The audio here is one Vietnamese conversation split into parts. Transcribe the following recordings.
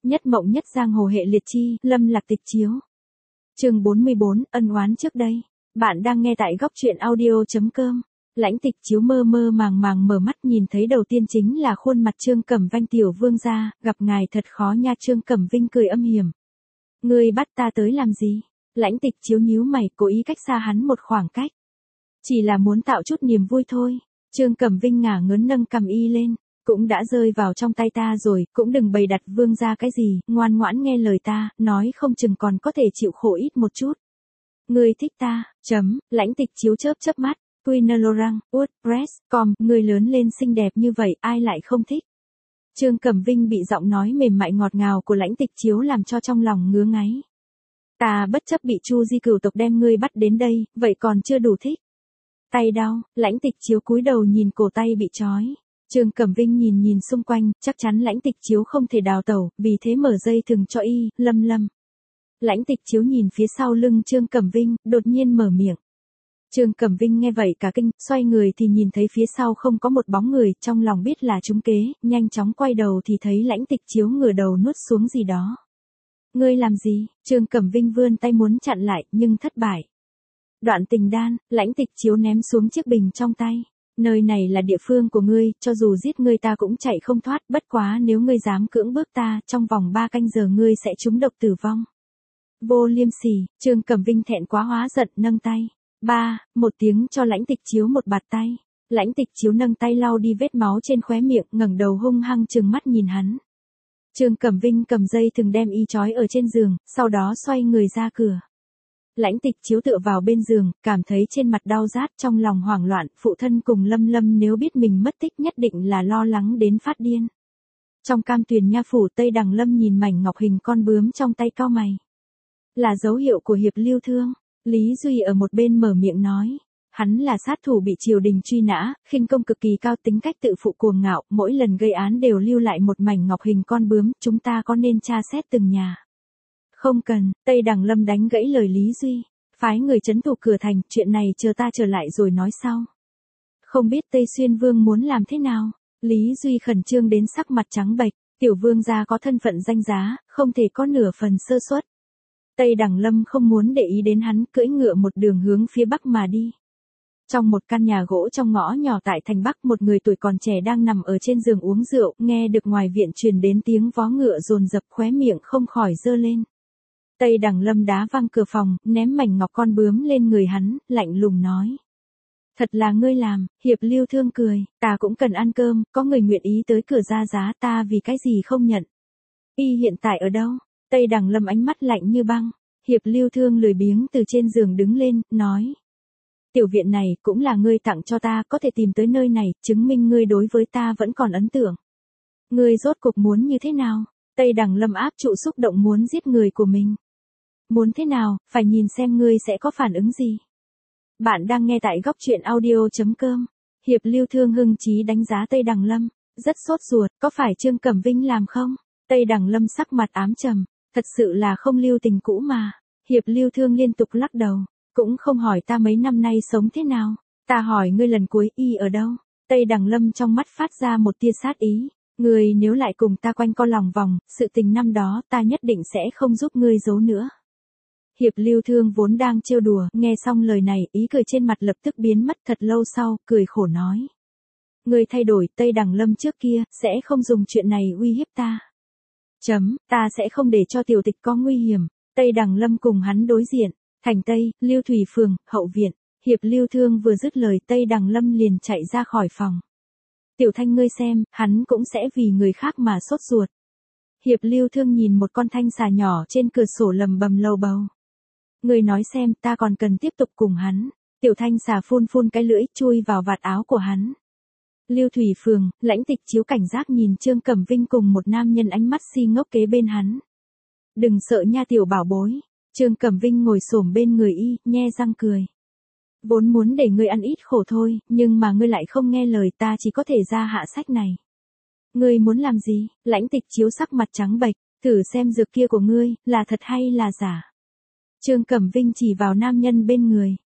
Nhất mộng nhất giang hồ hệ liệt chi, Lâm Lạc Tịch chiếu. Chương 44, ân oán trước đây. Bạn đang nghe tại góc truyện audio.com. Lãnh Tịch chiếu mơ mơ màng màng mở mắt nhìn thấy đầu tiên chính là khuôn mặt Trương Cẩm Vanh tiểu vương gia, gặp ngài thật khó nha. Trương Cẩm Vinh cười âm hiểm. Ngươi bắt ta tới làm gì? Lãnh Tịch chiếu nhíu mày, cố ý cách xa hắn một khoảng cách. Chỉ là muốn tạo chút niềm vui thôi. Trương Cẩm Vinh ngả ngớn nâng cằm y lên. Cũng đã rơi vào trong tay ta rồi, cũng đừng bày đặt vương gia cái gì, ngoan ngoãn nghe lời ta, nói không chừng còn có thể chịu khổ ít một chút. Ngươi thích ta, Lãnh Tịch chiếu chớp mắt, Queen Laurent, WordPress.com, ngươi lớn lên xinh đẹp như vậy, ai lại không thích. Trương Cẩm Vinh bị giọng nói mềm mại ngọt ngào của Lãnh Tịch chiếu làm cho trong lòng ngứa ngáy. Ta bất chấp bị Chu Di cửu tộc đem ngươi bắt đến đây, vậy còn chưa đủ thích. Tay đau, Lãnh Tịch chiếu cúi đầu nhìn cổ tay bị trói. Trương Cẩm Vinh nhìn xung quanh, chắc chắn Lãnh Tịch chiếu không thể đào tẩu, vì thế mở dây thừng cho y, Lâm. Lãnh Tịch chiếu nhìn phía sau lưng Trương Cẩm Vinh, đột nhiên mở miệng. Trương Cẩm Vinh nghe vậy cả kinh, xoay người thì nhìn thấy phía sau không có một bóng người, trong lòng biết là trúng kế, nhanh chóng quay đầu thì thấy Lãnh Tịch chiếu ngửa đầu nuốt xuống gì đó. Ngươi làm gì? Trương Cẩm Vinh vươn tay muốn chặn lại, nhưng thất bại. Đoạn tình đan, Lãnh Tịch chiếu ném xuống chiếc bình trong tay. Nơi này là địa phương của ngươi, cho dù giết ngươi ta cũng chạy không thoát, bất quá nếu ngươi dám cưỡng bức ta, trong vòng 3 canh giờ ngươi sẽ trúng độc tử vong. Vô liêm sỉ, Trương Cẩm Vinh thẹn quá hóa giận nâng tay. Một tiếng cho Lãnh Tịch chiếu một bạt tay. Lãnh Tịch chiếu nâng tay lau đi vết máu trên khóe miệng, ngẩng đầu hung hăng trừng mắt nhìn hắn. Trương Cẩm Vinh cầm dây thừng đem y trói ở trên giường, sau đó xoay người ra cửa. Lãnh Tịch chiếu tựa vào bên giường, cảm thấy trên mặt đau rát, trong lòng hoảng loạn, phụ thân cùng Lâm nếu biết mình mất tích nhất định là lo lắng đến phát điên. Trong Cam Tuyền nha phủ Tây Đằng Lâm nhìn mảnh ngọc hình con bướm trong tay cau mày. Là dấu hiệu của Hiệp Lưu Thương. Lý Duy ở một bên mở miệng nói. Hắn là sát thủ bị triều đình truy nã, khinh công cực kỳ cao, tính cách tự phụ cuồng ngạo, mỗi lần gây án đều lưu lại một mảnh ngọc hình con bướm, chúng ta có nên tra xét từng nhà? Không cần, Tây Đằng Lâm đánh gãy lời Lý Duy. Phái người trấn thủ cửa thành, chuyện này chờ ta trở lại rồi nói sau. Không biết Tây Xuyên Vương muốn làm thế nào? Lý Duy khẩn trương đến sắc mặt trắng bệch, tiểu vương gia có thân phận danh giá, không thể có nửa phần sơ suất. Tây Đằng Lâm không muốn để ý đến hắn, cưỡi ngựa một đường hướng phía bắc mà đi. Trong một căn nhà gỗ trong ngõ nhỏ tại thành Bắc, một người tuổi còn trẻ đang nằm ở trên giường uống rượu, nghe được ngoài viện truyền đến tiếng vó ngựa dồn dập, khóe miệng không khỏi giơ lên. Tây Đằng Lâm đá văng cửa phòng, ném mảnh ngọc con bướm lên người hắn, lạnh lùng nói. Thật là ngươi làm. Hiệp Lưu Thương cười, ta cũng cần ăn cơm, có người nguyện ý tới cửa ra giá, ta vì cái gì không nhận. Y hiện tại ở đâu? Tây Đằng Lâm ánh mắt lạnh như băng. Hiệp Lưu Thương lười biếng từ trên giường đứng lên, nói. Tiểu viện này cũng là ngươi tặng cho ta, có thể tìm tới nơi này, chứng minh ngươi đối với ta vẫn còn ấn tượng. Ngươi rốt cuộc muốn như thế nào? Tây Đằng Lâm áp trụ xúc động muốn giết người của mình. Muốn thế nào, phải nhìn xem ngươi sẽ có phản ứng gì. Bạn đang nghe tại góc truyện audio.com. Hiệp Lưu Thương hưng chí đánh giá Tây Đằng Lâm, rất sốt ruột, có phải Trương Cẩm Vinh làm không? Tây Đằng Lâm sắc mặt ám trầm, thật sự là không lưu tình cũ mà. Hiệp Lưu Thương liên tục lắc đầu, cũng không hỏi ta mấy năm nay sống thế nào, ta hỏi ngươi lần cuối y ở đâu? Tây Đằng Lâm trong mắt phát ra một tia sát ý, ngươi nếu lại cùng ta quanh co lòng vòng, sự tình năm đó ta nhất định sẽ không giúp ngươi giấu nữa. Hiệp Lưu Thương vốn đang trêu đùa, nghe xong lời này, ý cười trên mặt lập tức biến mất, thật lâu sau, cười khổ nói. Ngươi thay đổi, Tây Đằng Lâm trước kia, sẽ không dùng chuyện này uy hiếp ta. Ta sẽ không để cho tiểu tịch có nguy hiểm. Tây Đằng Lâm cùng hắn đối diện, thành Tây, Lưu Thủy Phường, hậu viện. Hiệp Lưu Thương vừa dứt lời, Tây Đằng Lâm liền chạy ra khỏi phòng. Tiểu Thanh ngươi xem, hắn cũng sẽ vì người khác mà sốt ruột. Hiệp Lưu Thương nhìn một con thanh xà nhỏ trên cửa sổ lầm bầm lầu bầu. Ngươi nói xem, ta còn cần tiếp tục cùng hắn. Tiểu thanh xà phun cái lưỡi, chui vào vạt áo của hắn. Lưu Thủy Phường, Lãnh Tịch chiếu cảnh giác nhìn Trương Cẩm Vinh cùng một nam nhân ánh mắt si ngốc kế bên hắn. Đừng sợ nha tiểu bảo bối. Trương Cẩm Vinh ngồi xổm bên người y, nhe răng cười. Vốn muốn để ngươi ăn ít khổ thôi, nhưng mà ngươi lại không nghe lời, ta chỉ có thể ra hạ sách này. Ngươi muốn làm gì? Lãnh Tịch chiếu sắc mặt trắng bệch, thử xem dược kia của ngươi, là thật hay là giả. Trương Cẩm Vinh chỉ vào nam nhân bên người.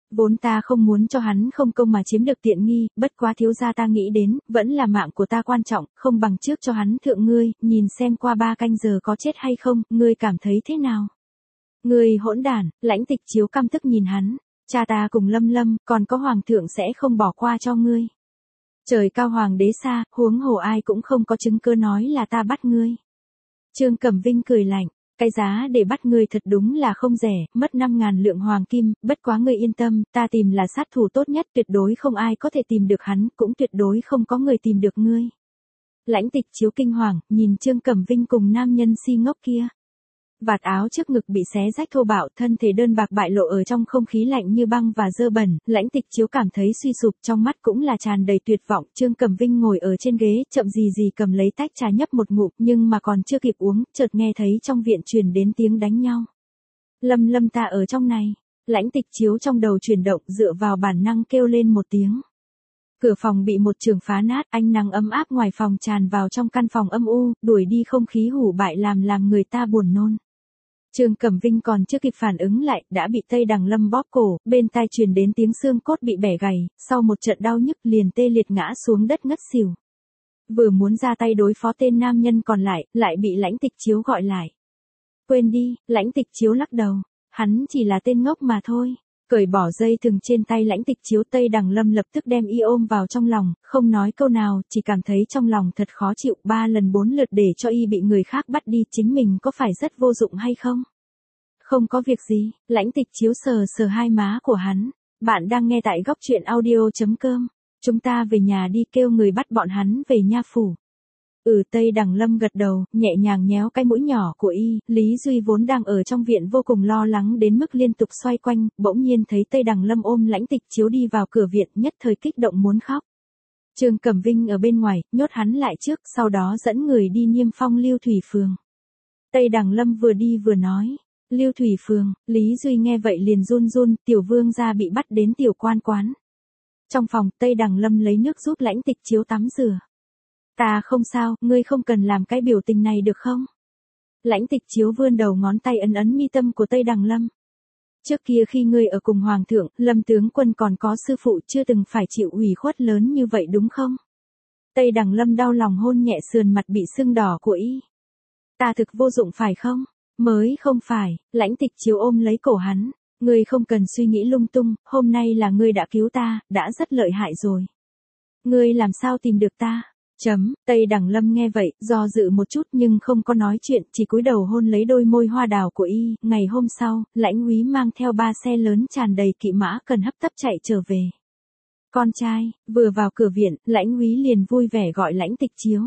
Vốn ta không muốn cho hắn không công mà chiếm được tiện nghi, bất quá thiếu gia ta nghĩ đến, vẫn là mạng của ta quan trọng, không bằng trước cho hắn thượng ngươi, nhìn xem qua 3 canh giờ có chết hay không, ngươi cảm thấy thế nào? Ngươi hỗn đản, Lãnh Tịch Chiếu căm tức nhìn hắn, cha ta cùng Lâm Lâm, còn có hoàng thượng sẽ không bỏ qua cho ngươi. Trời cao hoàng đế xa, huống hồ ai cũng không có chứng cứ nói là ta bắt ngươi. Trương Cẩm Vinh cười lạnh, cái giá để bắt ngươi thật đúng là không rẻ, mất 5.000 lượng hoàng kim, bất quá ngươi yên tâm, ta tìm là sát thủ tốt nhất, tuyệt đối không ai có thể tìm được hắn, cũng tuyệt đối không có người tìm được ngươi. Lãnh Tịch Chiếu kinh hoàng, nhìn Trương Cẩm Vinh cùng nam nhân si ngốc kia. Vạt áo trước ngực bị xé rách thô bạo, thân thể đơn bạc bại lộ ở trong không khí lạnh như băng và dơ bẩn, Lãnh Tịch Chiếu cảm thấy suy sụp, trong mắt cũng là tràn đầy tuyệt vọng. Trương Cẩm Vinh ngồi ở trên ghế, chậm gì gì cầm lấy tách trà nhấp một ngụm, nhưng mà còn chưa kịp uống, chợt nghe thấy trong viện truyền đến tiếng đánh nhau. Lâm Lâm ta ở trong này. Lãnh Tịch Chiếu trong đầu chuyển động, dựa vào bản năng kêu lên một tiếng. Cửa phòng bị một trường phá nát, ánh nắng ấm áp ngoài phòng tràn vào trong căn phòng âm u, đuổi đi không khí hủ bại làm người ta buồn nôn. Trương Cẩm Vinh còn chưa kịp phản ứng lại, đã bị Tây Đằng Lâm bóp cổ, bên tai truyền đến tiếng xương cốt bị bẻ gãy, sau một trận đau nhức liền tê liệt ngã xuống đất ngất xỉu. Vừa muốn ra tay đối phó tên nam nhân còn lại bị Lãnh Tịch Chiếu gọi lại. Quên đi, Lãnh Tịch Chiếu lắc đầu, hắn chỉ là tên ngốc mà thôi. Cởi bỏ dây thừng trên tay Lãnh Tịch Chiếu, Tây Đằng Lâm lập tức đem y ôm vào trong lòng, không nói câu nào, chỉ cảm thấy trong lòng thật khó chịu, 3 lần 4 lượt để cho y bị người khác bắt đi, chính mình có phải rất vô dụng hay không? Không có việc gì, Lãnh Tịch Chiếu sờ sờ hai má của hắn. Bạn đang nghe tại góc truyện audio.com. Chúng ta về nhà đi, kêu người bắt bọn hắn về nha phủ. Tây Đằng Lâm gật đầu, nhẹ nhàng nhéo cái mũi nhỏ của y, Lý Duy vốn đang ở trong viện vô cùng lo lắng đến mức liên tục xoay quanh, bỗng nhiên thấy Tây Đằng Lâm ôm Lãnh Tịch Chiếu đi vào cửa viện, nhất thời kích động muốn khóc. Trương Cẩm Vinh ở bên ngoài, nhốt hắn lại trước, sau đó dẫn người đi Niêm Phong Lưu Thủy Phường. Tây Đằng Lâm vừa đi vừa nói, Lưu Thủy Phường, Lý Duy nghe vậy liền run run, tiểu vương gia bị bắt đến tiểu quan quán. Trong phòng, Tây Đằng Lâm lấy nước giúp Lãnh Tịch Chiếu tắm rửa. Ta không sao, ngươi không cần làm cái biểu tình này được không? Lãnh Tịch Chiếu vươn đầu ngón tay ấn ấn mi tâm của Tây Đằng Lâm. Trước kia khi ngươi ở cùng Hoàng thượng, Lâm tướng quân còn có sư phụ chưa từng phải chịu ủy khuất lớn như vậy đúng không? Tây Đằng Lâm đau lòng hôn nhẹ sườn mặt bị sưng đỏ của y. Ta thực vô dụng phải không? Mới không phải, Lãnh Tịch Chiếu ôm lấy cổ hắn. Ngươi không cần suy nghĩ lung tung, hôm nay là ngươi đã cứu ta, đã rất lợi hại rồi. Ngươi làm sao tìm được ta? Tây Đằng Lâm nghe vậy, do dự một chút nhưng không có nói chuyện, chỉ cúi đầu hôn lấy đôi môi hoa đào của y. Ngày hôm sau, Lãnh úy mang theo 3 xe lớn tràn đầy kỵ mã cần hấp tấp chạy trở về. Con trai, vừa vào cửa viện, Lãnh úy liền vui vẻ gọi Lãnh Tịch Chiếu.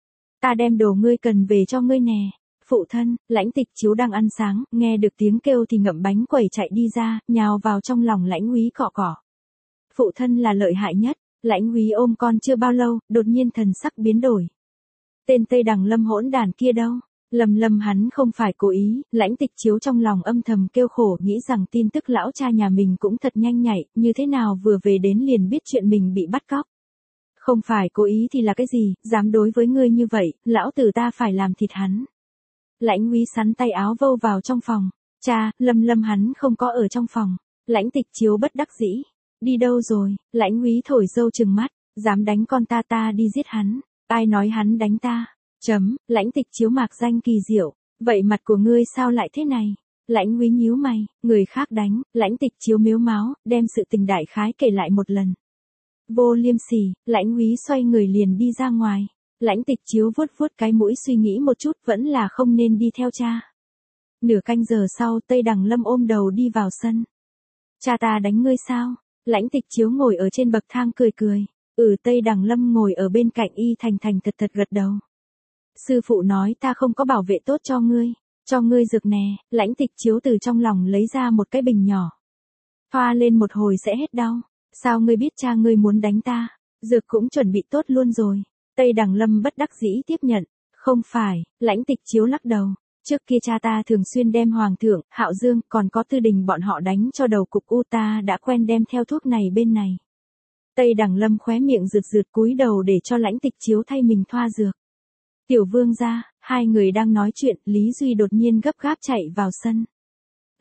Ta đem đồ ngươi cần về cho ngươi nè. Phụ thân, Lãnh Tịch Chiếu đang ăn sáng, nghe được tiếng kêu thì ngậm bánh quẩy chạy đi ra, nhào vào trong lòng Lãnh úy cọ cọ. Phụ thân là lợi hại nhất. Lãnh úy ôm con chưa bao lâu, đột nhiên thần sắc biến đổi. Tên Tây Đằng Lâm hỗn đàn kia đâu? Lâm hắn không phải cố ý, Lãnh Tịch Chiếu trong lòng âm thầm kêu khổ, nghĩ rằng tin tức lão cha nhà mình cũng thật nhanh nhạy, như thế nào vừa về đến liền biết chuyện mình bị bắt cóc. Không phải cố ý thì là cái gì, dám đối với ngươi như vậy, lão tử ta phải làm thịt hắn. Lãnh úy sắn tay áo vâu vào trong phòng. Cha, Lâm hắn không có ở trong phòng. Lãnh Tịch Chiếu bất đắc dĩ. Đi đâu rồi? Lãnh úy thổi râu trừng mắt, dám đánh con ta đi giết hắn. Ai nói hắn đánh ta? Lãnh Tịch Chiếu mạc danh kỳ diệu. Vậy mặt của ngươi sao lại thế này? Lãnh úy nhíu mày, người khác đánh, Lãnh Tịch Chiếu mếu máo, đem sự tình đại khái kể lại một lần. Vô liêm sỉ, Lãnh úy xoay người liền đi ra ngoài. Lãnh Tịch Chiếu vuốt cái mũi suy nghĩ một chút, vẫn là không nên đi theo cha. Nửa canh giờ sau, Tây Đằng Lâm ôm đầu đi vào sân. Cha ta đánh ngươi sao? Lãnh Tịch Chiếu ngồi ở trên bậc thang cười. Tây Đằng Lâm ngồi ở bên cạnh y thành thật gật đầu. Sư phụ nói ta không có bảo vệ tốt cho ngươi dược nè. Lãnh Tịch Chiếu từ trong lòng lấy ra một cái bình nhỏ. Thoa lên một hồi sẽ hết đau. Sao ngươi biết cha ngươi muốn đánh ta? Dược cũng chuẩn bị tốt luôn rồi. Tây Đằng Lâm bất đắc dĩ tiếp nhận. Không phải, Lãnh Tịch Chiếu lắc đầu. Trước kia cha ta thường xuyên đem Hoàng thượng, Hạo Dương, còn có Tư Đình bọn họ đánh cho đầu cục u, ta đã quen đem theo thuốc này bên này. Tây Đằng Lâm khóe miệng rượt cúi đầu để cho Lãnh Tịch Chiếu thay mình thoa dược. Tiểu vương gia, hai người đang nói chuyện, Lý Duy đột nhiên gấp gáp chạy vào sân.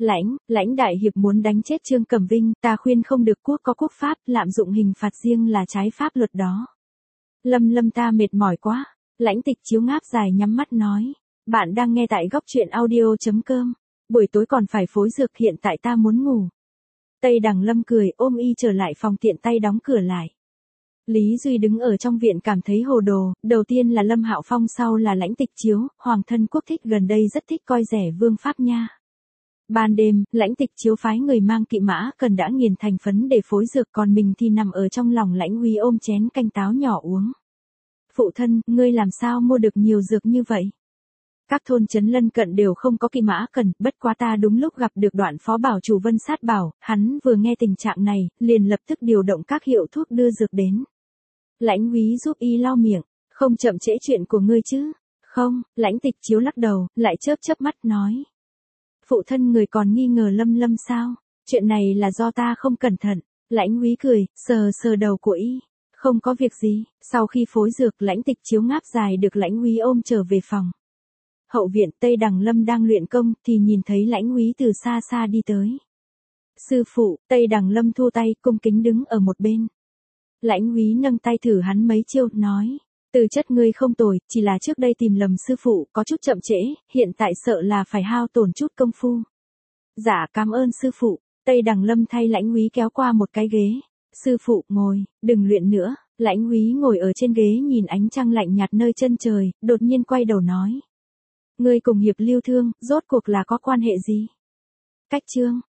Lãnh đại hiệp muốn đánh chết Trương Cẩm Vinh, ta khuyên không được, quốc có quốc pháp, lạm dụng hình phạt riêng là trái pháp luật đó. Lâm ta mệt mỏi quá. Lãnh Tịch Chiếu ngáp dài nhắm mắt nói. Bạn đang nghe tại góc truyện audio.com. Buổi tối còn phải phối dược, hiện tại ta muốn ngủ. Tây Đằng Lâm cười ôm y trở lại phòng, tiện tay đóng cửa lại. Lý Duy đứng ở trong viện cảm thấy hồ đồ, đầu tiên là Lâm Hạo Phong, sau là Lãnh Tịch Chiếu, Hoàng thân quốc thích gần đây rất thích coi rẻ Vương Pháp nha. Ban đêm, Lãnh Tịch Chiếu phái người mang kỵ mã cần đã nghiền thành phấn để phối dược, còn mình thì nằm ở trong lòng Lãnh Úy ôm chén canh táo nhỏ uống. Phụ thân, ngươi làm sao mua được nhiều dược như vậy? Các thôn trấn lân cận đều không có kỵ mã cần, bất quá ta đúng lúc gặp được Đoạn phó bảo chủ Vân Sát Bảo, hắn vừa nghe tình trạng này, liền lập tức điều động các hiệu thuốc đưa dược đến. Lãnh Úy giúp y lau miệng, không chậm trễ chuyện của ngươi chứ? Không, Lãnh Tịch Chiếu lắc đầu, lại chớp mắt nói. Phụ thân, người còn nghi ngờ Lâm sao? Chuyện này là do ta không cẩn thận. Lãnh Úy cười, sờ đầu của y. Không có việc gì. Sau khi phối dược, Lãnh Tịch Chiếu ngáp dài được Lãnh Úy ôm trở về phòng. Hậu viện, Tây Đằng Lâm đang luyện công thì nhìn thấy Lãnh Úy từ xa đi tới. Sư phụ, Tây Đằng Lâm thu tay, cung kính đứng ở một bên. Lãnh Úy nâng tay thử hắn mấy chiêu, nói. Tư chất ngươi không tồi, chỉ là trước đây tìm lầm sư phụ, có chút chậm trễ, hiện tại sợ là phải hao tổn chút công phu. Dạ, cảm ơn sư phụ. Tây Đằng Lâm thay Lãnh Úy kéo qua một cái ghế. Sư phụ, ngồi, đừng luyện nữa. Lãnh Úy ngồi ở trên ghế nhìn ánh trăng lạnh nhạt nơi chân trời, đột nhiên quay đầu nói. Ngươi cùng Hiệp Lưu Thương, rốt cuộc là có quan hệ gì? Cách Trương,